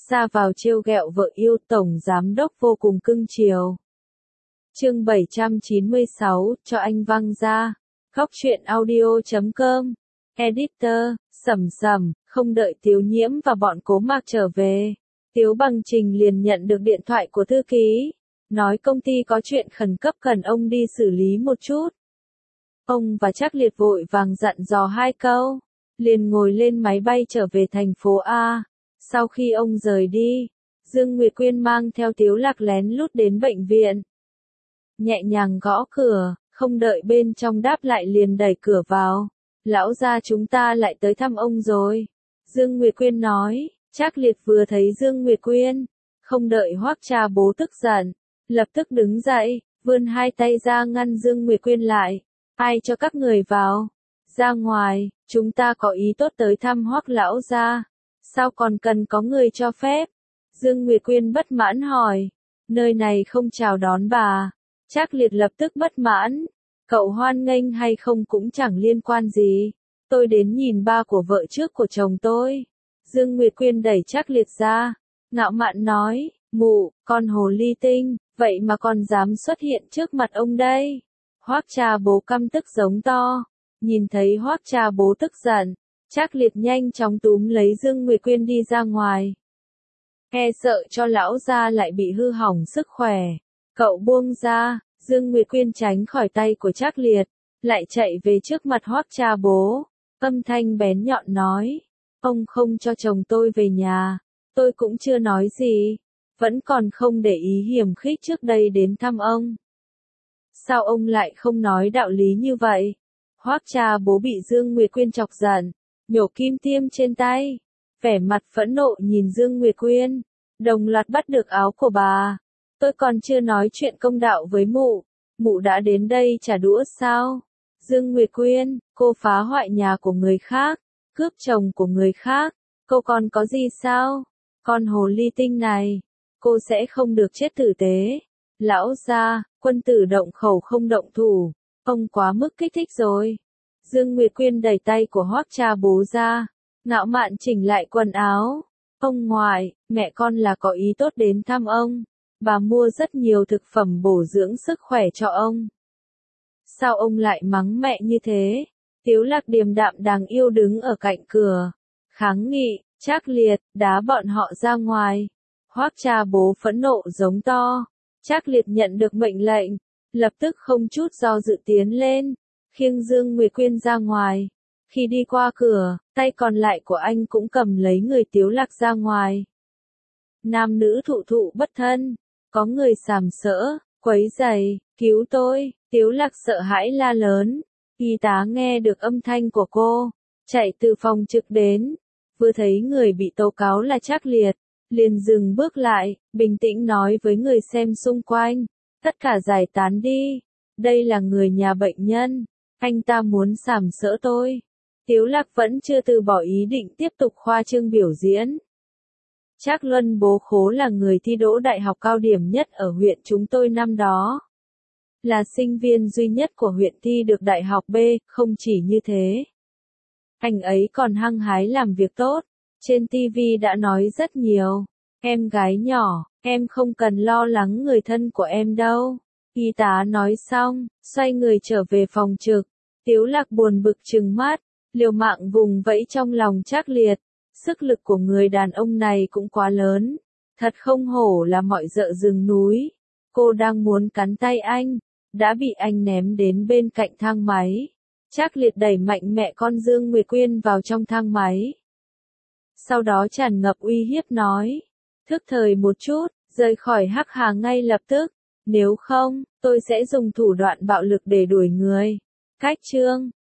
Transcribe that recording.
ra vào trêu ghẹo vợ yêu, tổng giám đốc vô cùng cưng chiều. Chương 796, cho anh văng ra. Góc truyện audio.com. Editor, Sầm Sầm, không đợi Tiếu Nhiễm và bọn Cố Mạc trở về, Tiếu Bằng Trình liền nhận được điện thoại của thư ký, nói công ty có chuyện khẩn cấp cần ông đi xử lý một chút. Ông và Trác Liệt vội vàng dặn dò 2 câu, liền ngồi lên máy bay trở về thành phố A. Sau khi ông rời đi, Dương Nguyệt Quyên mang theo Tiếu Lạc lén lút đến bệnh viện. Nhẹ nhàng gõ cửa, không đợi bên trong đáp lại liền đẩy cửa vào. Lão gia chúng ta lại tới thăm ông rồi. Dương Nguyệt Quyên nói. Trác Liệt vừa thấy Dương Nguyệt Quyên, không đợi Hoắc Trà Bố tức giận, lập tức đứng dậy, vươn 2 tay ra ngăn Dương Nguyệt Quyên lại. Ai cho các người vào? Ra ngoài, chúng ta có ý tốt tới thăm Hoắc lão gia. Sao còn cần có người cho phép? Dương Nguyệt Quyên bất mãn hỏi. Nơi này không chào đón bà. Trác Liệt lập tức bất mãn. Cậu hoan nghênh hay không cũng chẳng liên quan gì. Tôi đến nhìn ba của vợ trước của chồng tôi. Dương Nguyệt Quyên đẩy Trác Liệt ra, ngạo mạn nói, mụ, con hồ ly tinh, vậy mà còn dám xuất hiện trước mặt ông đây. Hoắc Trà Bố căm tức giống to, nhìn thấy Hoắc Trà Bố tức giận, Trác Liệt nhanh chóng túm lấy Dương Nguyệt Quyên đi ra ngoài. E sợ cho lão gia lại bị hư hỏng sức khỏe, cậu buông ra. Dương Nguyệt Quyên tránh khỏi tay của Trác Liệt, lại chạy về trước mặt Hoắc Trà Bố, âm thanh bén nhọn nói. Ông không cho chồng tôi về nhà, tôi cũng chưa nói gì, vẫn còn không để ý hiểm khích trước đây đến thăm ông. Sao ông lại không nói đạo lý như vậy? Hoắc Trà Bố bị Dương Nguyệt Quyên chọc giận, nhổ kim tiêm trên tay, vẻ mặt phẫn nộ nhìn Dương Nguyệt Quyên, đồng loạt bắt được áo của bà. Tôi còn chưa nói chuyện công đạo với mụ đã đến đây trả đũa sao? Dương Nguyệt Quyên, cô phá hoại nhà của người khác, cướp chồng của người khác, cô còn có gì sao? Con hồ ly tinh này, cô sẽ không được chết tử tế. Lão gia, quân tử động khẩu không động thủ, ông quá mức kích thích rồi. Dương Nguyệt Quyên đẩy tay của Hoắc Trà Bố ra, ngạo mạn chỉnh lại quần áo. Ông ngoại, mẹ con là có ý tốt đến thăm ông. Bà mua rất nhiều thực phẩm bổ dưỡng sức khỏe cho ông. Sao ông lại mắng mẹ như thế? Tiếu Lạc điềm đạm đáng yêu đứng ở cạnh cửa, kháng nghị. Trác Liệt, đá bọn họ ra ngoài. Hoắc Trà Bố phẫn nộ giống to. Trác Liệt nhận được mệnh lệnh, lập tức không chút do dự tiến lên, khiêng Dương Nguyệt Quyên ra ngoài. Khi đi qua cửa, tay còn lại của anh cũng cầm lấy người Tiếu Lạc ra ngoài. Nam nữ thụ thụ bất thân, có người sàm sỡ, quấy rầy, cứu tôi. Tiếu Lạc sợ hãi la lớn. Y tá nghe được âm thanh của cô, chạy từ phòng trực đến, vừa thấy người bị tố cáo là Trác Liệt, liền dừng bước lại, bình tĩnh nói với người xem xung quanh, tất cả giải tán đi, đây là người nhà bệnh nhân, anh ta muốn sàm sỡ tôi. Tiếu Lạc vẫn chưa từ bỏ ý định tiếp tục khoa trương biểu diễn. Trác Luân bố khố là người thi đỗ đại học cao điểm nhất ở huyện chúng tôi năm đó. Là sinh viên duy nhất của huyện thi được đại học B, không chỉ như thế. Anh ấy còn hăng hái làm việc tốt, trên TV đã nói rất nhiều. Em gái nhỏ, em không cần lo lắng người thân của em đâu. Y tá nói xong, xoay người trở về phòng trực. Tiếu Lạc buồn bực trừng mắt, liều mạng vùng vẫy trong lòng Trác Liệt. Sức lực của người đàn ông này cũng quá lớn. Thật không hổ là mọi dợ rừng núi. Cô đang muốn cắn tay anh, đã bị anh ném đến bên cạnh thang máy. Trác Liệt đẩy mạnh mẹ con Dương Nguyệt Quyên vào trong thang máy. Sau đó tràn ngập uy hiếp nói, thức thời một chút, rời khỏi Hắc Hà ngay lập tức, nếu không, tôi sẽ dùng thủ đoạn bạo lực để đuổi người. Cách chương